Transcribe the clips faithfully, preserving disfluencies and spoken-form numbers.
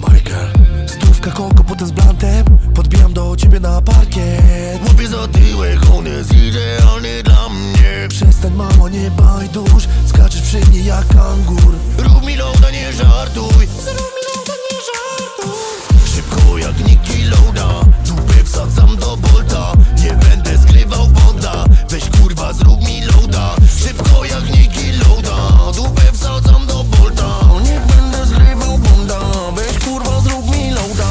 Michael. Stówka koko, potem z blantem podbijam do ciebie na parkiet. Łapię za tyłek, on jest idealny dla mnie. Przestań mamo, nie bajdusz, skaczesz przy mnie jak kangur. Rób mi loada, nie żartuj. Zrób mi loada, nie żartuj. Szybko jak Niki Lauda, dupę wsadzam do bolta. Nie będę skrywał woda, weź kurwa zrób mi loada. Szybko jak Niki Lauda, dupę wsadzam do bolta. Nie będę zrywał bonda, weź kurwa zrób mi loada.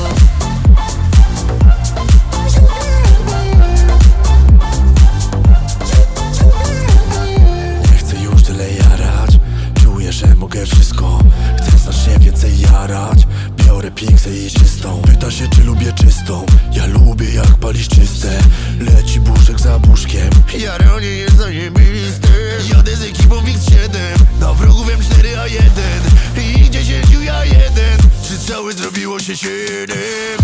Nie chcę już tyle jarać, czuję, że mogę wszystko. Chcę znacznie więcej jarać, biorę piksę i czystą. Pyta się, czy lubię czystą, ja lubię jak palisz czyste. Leci buszek za buszkiem, Jaranie jest zajebiste. Jadę z ekipą X siedem, na wrogów M cztery A jeden i dziesięć ja jeden. Trzy strzały zrobiło się siedem.